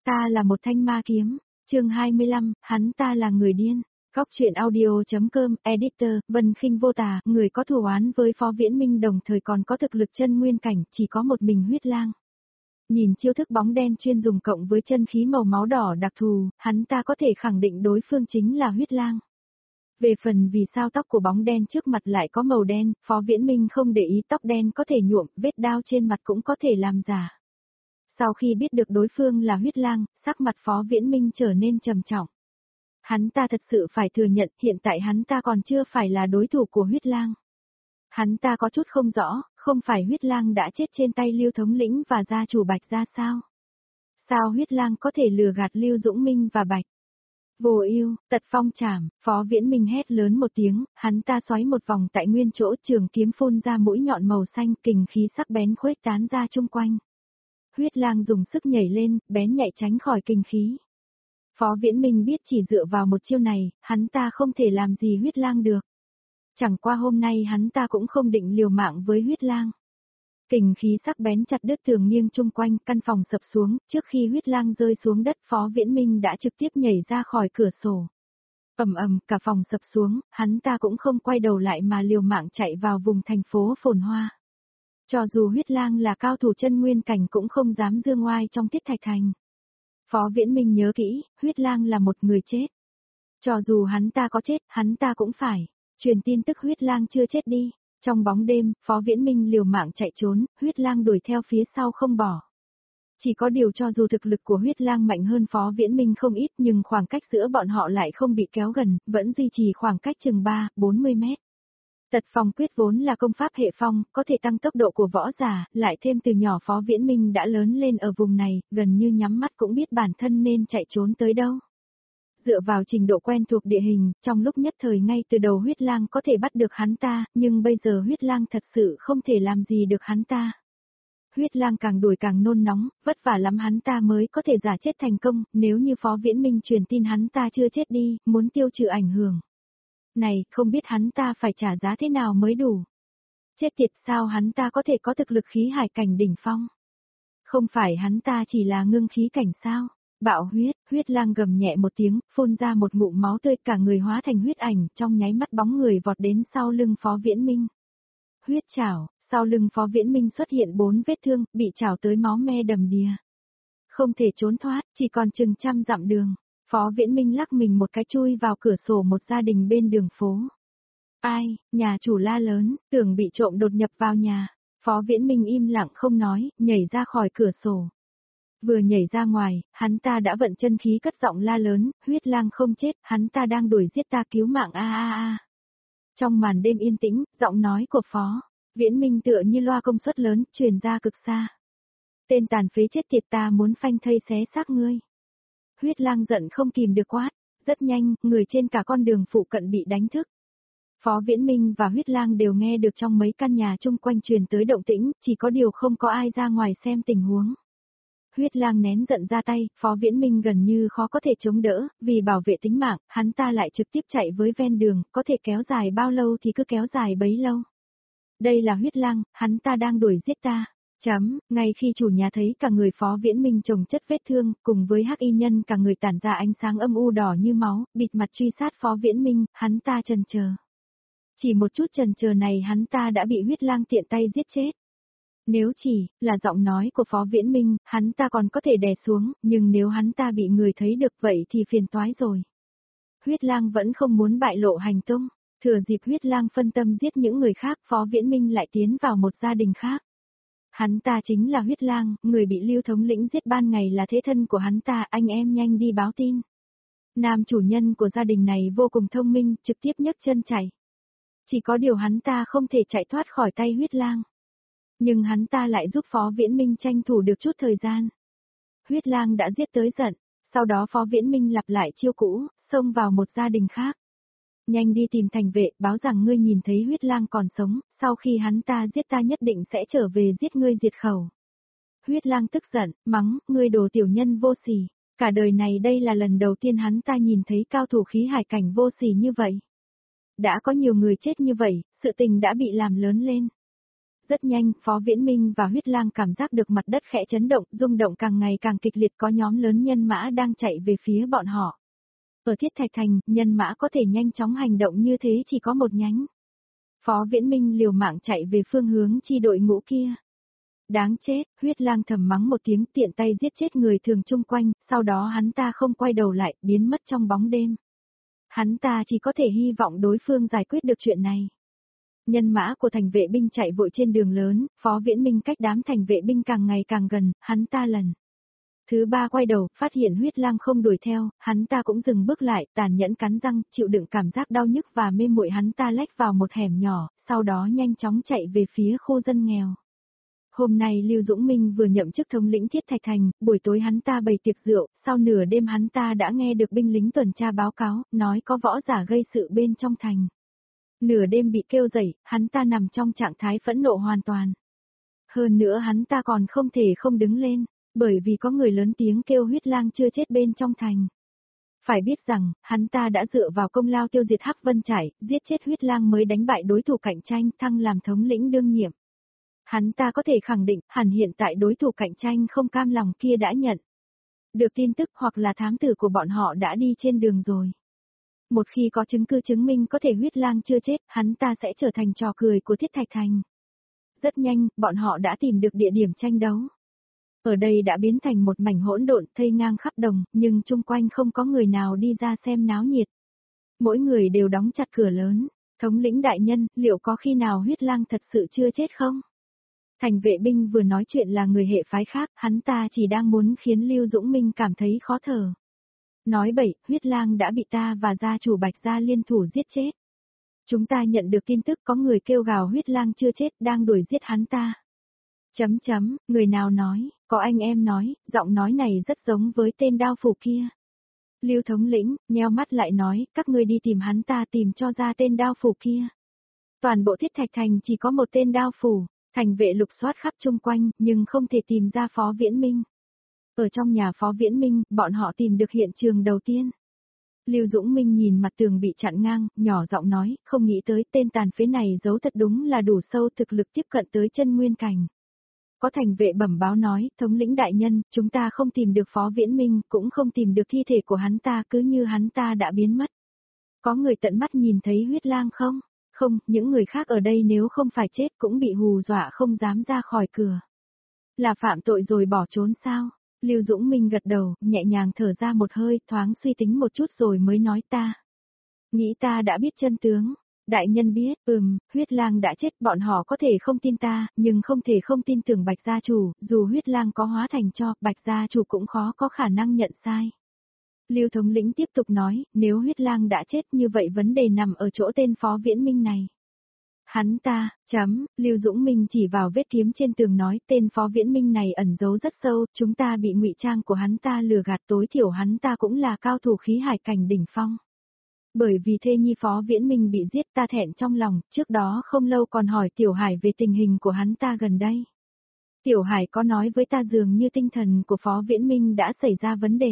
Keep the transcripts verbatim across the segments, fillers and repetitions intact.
Ta là một thanh ma kiếm. Chương hai mươi lăm, hắn ta là người điên. Góc truyện audio.com, editor, Vân Khinh vô tà, người có thù oán với Phó Viễn Minh đồng thời còn có thực lực chân nguyên cảnh, chỉ có một mình Huyết Lang. Nhìn chiêu thức bóng đen chuyên dùng cộng với chân khí màu máu đỏ đặc thù, hắn ta có thể khẳng định đối phương chính là Huyết Lang. Về phần vì sao tóc của bóng đen trước mặt lại có màu đen, Phó Viễn Minh không để ý tóc đen có thể nhuộm, vết đao trên mặt cũng có thể làm giả. Sau khi biết được đối phương là Huyết Lang, sắc mặt Phó Viễn Minh trở nên trầm trọng. Hắn ta thật sự phải thừa nhận hiện tại hắn ta còn chưa phải là đối thủ của Huyết Lang. Hắn ta có chút không rõ, không phải Huyết Lang đã chết trên tay Lưu thống lĩnh và gia chủ Bạch gia sao? Sao Huyết Lang có thể lừa gạt Lưu Dũng Minh và Bạch? Vô ưu, tật phong chảm, Phó Viễn Minh hét lớn một tiếng, hắn ta xoáy một vòng tại nguyên chỗ, trường kiếm phun ra mũi nhọn màu xanh, kình khí sắc bén khuếch tán ra chung quanh. Huyết Lang dùng sức nhảy lên, bén nhạy tránh khỏi kình khí. Phó Viễn Minh biết chỉ dựa vào một chiêu này, hắn ta không thể làm gì Huyết Lang được. Chẳng qua hôm nay hắn ta cũng không định liều mạng với Huyết Lang. Kình khí sắc bén chặt đứt tường nghiêng chung quanh, căn phòng sập xuống, trước khi Huyết Lang rơi xuống đất, Phó Viễn Minh đã trực tiếp nhảy ra khỏi cửa sổ. Ầm ầm, cả phòng sập xuống, hắn ta cũng không quay đầu lại mà liều mạng chạy vào vùng thành phố phồn hoa. Cho dù Huyết Lang là cao thủ chân nguyên cảnh cũng không dám dương oai trong Thiết Thạch Thành. Phó Viễn Minh nhớ kỹ, Huyết Lang là một người chết. Cho dù hắn ta có chết, hắn ta cũng phải truyền tin tức Huyết Lang chưa chết đi. Trong bóng đêm, Phó Viễn Minh liều mạng chạy trốn, Huyết Lang đuổi theo phía sau không bỏ. Chỉ có điều cho dù thực lực của Huyết Lang mạnh hơn Phó Viễn Minh không ít nhưng khoảng cách giữa bọn họ lại không bị kéo gần, vẫn duy trì khoảng cách chừng ba đến bốn mươi mét. Tật phong quyết vốn là công pháp hệ phong, có thể tăng tốc độ của võ giả, lại thêm từ nhỏ Phó Viễn Minh đã lớn lên ở vùng này, gần như nhắm mắt cũng biết bản thân nên chạy trốn tới đâu. Dựa vào trình độ quen thuộc địa hình, trong lúc nhất thời ngay từ đầu Huyết Lang có thể bắt được hắn ta, nhưng bây giờ Huyết Lang thật sự không thể làm gì được hắn ta. Huyết Lang càng đuổi càng nôn nóng, vất vả lắm hắn ta mới có thể giả chết thành công, nếu như Phó Viễn Minh truyền tin hắn ta chưa chết đi, muốn tiêu trừ ảnh hưởng. Này, không biết hắn ta phải trả giá thế nào mới đủ. Chết tiệt, sao hắn ta có thể có thực lực khí hải cảnh đỉnh phong? Không phải hắn ta chỉ là ngưng khí cảnh sao? Bạo huyết, Huyết Lang gầm nhẹ một tiếng, phun ra một ngụm máu tươi, cả người hóa thành huyết ảnh, trong nháy mắt bóng người vọt đến sau lưng Phó Viễn Minh. Huyết chảo, sau lưng Phó Viễn Minh xuất hiện bốn vết thương, bị chảo tới máu me đầm đìa. Không thể trốn thoát, chỉ còn chừng trăm dặm đường. Phó Viễn Minh lắc mình một cái chui vào cửa sổ một gia đình bên đường phố. Ai, nhà chủ la lớn, tưởng bị trộm đột nhập vào nhà. Phó Viễn Minh im lặng không nói, nhảy ra khỏi cửa sổ. Vừa nhảy ra ngoài, hắn ta đã vận chân khí cất giọng la lớn, Huyết Lang không chết, hắn ta đang đuổi giết ta cứu mạng a a a. Trong màn đêm yên tĩnh, giọng nói của Phó Viễn Minh tựa như loa công suất lớn, truyền ra cực xa. Tên tàn phế chết tiệt, ta muốn phanh thây xé xác ngươi. Huyết Lang giận không kìm được quát, rất nhanh, người trên cả con đường phụ cận bị đánh thức. Phó Viễn Minh và Huyết Lang đều nghe được trong mấy căn nhà chung quanh truyền tới động tĩnh, chỉ có điều không có ai ra ngoài xem tình huống. Huyết Lang nén giận ra tay, Phó Viễn Minh gần như khó có thể chống đỡ, vì bảo vệ tính mạng, hắn ta lại trực tiếp chạy với ven đường, có thể kéo dài bao lâu thì cứ kéo dài bấy lâu. Đây là Huyết Lang, hắn ta đang đuổi giết ta. Chấm, ngay khi chủ nhà thấy cả người Phó Viễn Minh chồng chất vết thương, cùng với hắc y nhân cả người tản ra ánh sáng âm u đỏ như máu, bịt mặt truy sát Phó Viễn Minh, hắn ta chần chờ. Chỉ một chút chần chờ này hắn ta đã bị Huyết Lang tiện tay giết chết. Nếu chỉ là giọng nói của Phó Viễn Minh, hắn ta còn có thể đè xuống, nhưng nếu hắn ta bị người thấy được vậy thì phiền toái rồi. Huyết Lang vẫn không muốn bại lộ hành tung, thừa dịp Huyết Lang phân tâm giết những người khác, Phó Viễn Minh lại tiến vào một gia đình khác. Hắn ta chính là Huyết Lang, người bị Lưu thống lĩnh giết ban ngày là thế thân của hắn ta, anh em nhanh đi báo tin. Nam chủ nhân của gia đình này vô cùng thông minh, trực tiếp nhấc chân chạy. Chỉ có điều hắn ta không thể chạy thoát khỏi tay Huyết Lang. Nhưng hắn ta lại giúp Phó Viễn Minh tranh thủ được chút thời gian. Huyết Lang đã giết tới giận, sau đó Phó Viễn Minh lặp lại chiêu cũ, xông vào một gia đình khác. Nhanh đi tìm thành vệ, báo rằng ngươi nhìn thấy Huyết Lang còn sống, sau khi hắn ta giết ta nhất định sẽ trở về giết ngươi diệt khẩu. Huyết Lang tức giận, mắng, ngươi đồ tiểu nhân vô sỉ, cả đời này đây là lần đầu tiên hắn ta nhìn thấy cao thủ khí hải cảnh vô sỉ như vậy. Đã có nhiều người chết như vậy, sự tình đã bị làm lớn lên. Rất nhanh, Phó Viễn Minh và Huyết Lang cảm giác được mặt đất khẽ chấn động, rung động càng ngày càng kịch liệt, có nhóm lớn nhân mã đang chạy về phía bọn họ. Ở Thiết Thạch Thành, nhân mã có thể nhanh chóng hành động như thế chỉ có một nhánh. Phó Viễn Minh liều mạng chạy về phương hướng chi đội ngũ kia. Đáng chết, Huyết Lang thầm mắng một tiếng, tiện tay giết chết người thường chung quanh, sau đó hắn ta không quay đầu lại, biến mất trong bóng đêm. Hắn ta chỉ có thể hy vọng đối phương giải quyết được chuyện này. Nhân mã của thành vệ binh chạy vội trên đường lớn, Phó Viễn Minh cách đám thành vệ binh càng ngày càng gần, hắn ta lần thứ ba quay đầu, phát hiện Huyết Lang không đuổi theo, hắn ta cũng dừng bước lại, tàn nhẫn cắn răng, chịu đựng cảm giác đau nhức và mê muội, hắn ta lách vào một hẻm nhỏ, sau đó nhanh chóng chạy về phía khu dân nghèo. Hôm nay Lưu Dũng Minh vừa nhậm chức thống lĩnh Thiết Thạch Thành, buổi tối hắn ta bày tiệc rượu, sau nửa đêm hắn ta đã nghe được binh lính tuần tra báo cáo, nói có võ giả gây sự bên trong thành. Nửa đêm bị kêu dậy, hắn ta nằm trong trạng thái phẫn nộ hoàn toàn. Hơn nữa hắn ta còn không thể không đứng lên, bởi vì có người lớn tiếng kêu Huyết Lang chưa chết bên trong thành. Phải biết rằng, hắn ta đã dựa vào công lao tiêu diệt Hắc Vân Trải, giết chết Huyết Lang mới đánh bại đối thủ cạnh tranh, thăng làm thống lĩnh đương nhiệm. Hắn ta có thể khẳng định, hẳn hiện tại đối thủ cạnh tranh không cam lòng kia đã nhận được tin tức hoặc là thám tử của bọn họ đã đi trên đường rồi. Một khi có chứng cứ chứng minh có thể Huyết Lang chưa chết, hắn ta sẽ trở thành trò cười của Thiết Thạch Thành. Rất nhanh, bọn họ đã tìm được địa điểm tranh đấu. Ở đây đã biến thành một mảnh hỗn độn thây ngang khắp đồng, nhưng chung quanh không có người nào đi ra xem náo nhiệt. Mỗi người đều đóng chặt cửa lớn. Thống lĩnh đại nhân, liệu có khi nào Huyết Lang thật sự chưa chết không? Thành vệ binh vừa nói chuyện là người hệ phái khác, hắn ta chỉ đang muốn khiến Lưu Dũng Minh cảm thấy khó thở. Nói bậy, Huyết Lang đã bị ta và gia chủ Bạch Gia liên thủ giết chết. Chúng ta nhận được tin tức có người kêu gào Huyết Lang chưa chết, đang đuổi giết hắn ta. Chấm chấm, người nào nói, có anh em nói, giọng nói này rất giống với tên đao phủ kia. Lưu thống lĩnh, nheo mắt lại nói, các ngươi đi tìm hắn ta tìm cho ra tên đao phủ kia. Toàn bộ Thiết Thạch Thành chỉ có một tên đao phủ, thành vệ lục soát khắp chung quanh, nhưng không thể tìm ra Phó Viễn Minh. Ở trong nhà Phó Viễn Minh, bọn họ tìm được hiện trường đầu tiên. Lưu Dũng Minh nhìn mặt tường bị chặn ngang, nhỏ giọng nói, không nghĩ tới tên tàn phế này giấu thật đúng là đủ sâu, thực lực tiếp cận tới chân nguyên cảnh. Có thành vệ bẩm báo nói, thống lĩnh đại nhân, chúng ta không tìm được Phó Viễn Minh, cũng không tìm được thi thể của hắn ta, cứ như hắn ta đã biến mất. Có người tận mắt nhìn thấy Huyết Lang không? Không, những người khác ở đây nếu không phải chết cũng bị hù dọa không dám ra khỏi cửa. Là phạm tội rồi bỏ trốn sao? Lưu Dũng Minh gật đầu, nhẹ nhàng thở ra một hơi, thoáng suy tính một chút rồi mới nói ta. Nghĩ ta đã biết chân tướng. Đại nhân biết, ừm, Huyết Lang đã chết, bọn họ có thể không tin ta, nhưng không thể không tin tưởng Bạch gia chủ, dù Huyết Lang có hóa thành cho, Bạch gia chủ cũng khó có khả năng nhận sai. Lưu thống lĩnh tiếp tục nói, nếu Huyết Lang đã chết như vậy vấn đề nằm ở chỗ tên Phó Viễn Minh này. Hắn ta, chấm, Lưu Dũng Minh chỉ vào vết kiếm trên tường nói, tên Phó Viễn Minh này ẩn giấu rất sâu, chúng ta bị ngụy trang của hắn ta lừa gạt, tối thiểu hắn ta cũng là cao thủ khí hải cảnh đỉnh phong. Bởi vì thê nhi Phó Viễn Minh bị giết, ta thẹn trong lòng, trước đó không lâu còn hỏi Tiểu Hải về tình hình của hắn ta gần đây. Tiểu Hải có nói với ta dường như tinh thần của Phó Viễn Minh đã xảy ra vấn đề.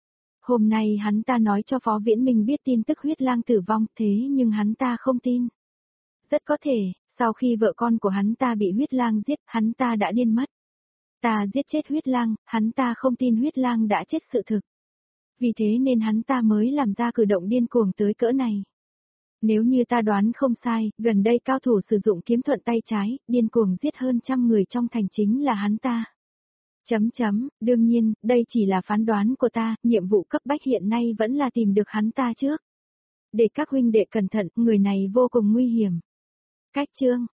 Hôm nay hắn ta nói cho Phó Viễn Minh biết tin tức Huyết Lang tử vong, thế nhưng hắn ta không tin. Rất có thể, sau khi vợ con của hắn ta bị Huyết Lang giết, hắn ta đã điên mất. Ta giết chết Huyết Lang, hắn ta không tin Huyết Lang đã chết sự thực. Vì thế nên hắn ta mới làm ra cử động điên cuồng tới cỡ này. Nếu như ta đoán không sai, gần đây cao thủ sử dụng kiếm thuận tay trái, điên cuồng giết hơn trăm người trong thành chính là hắn ta. Chấm chấm, đương nhiên, đây chỉ là phán đoán của ta, nhiệm vụ cấp bách hiện nay vẫn là tìm được hắn ta trước. Để các huynh đệ cẩn thận, người này vô cùng nguy hiểm. Cách chương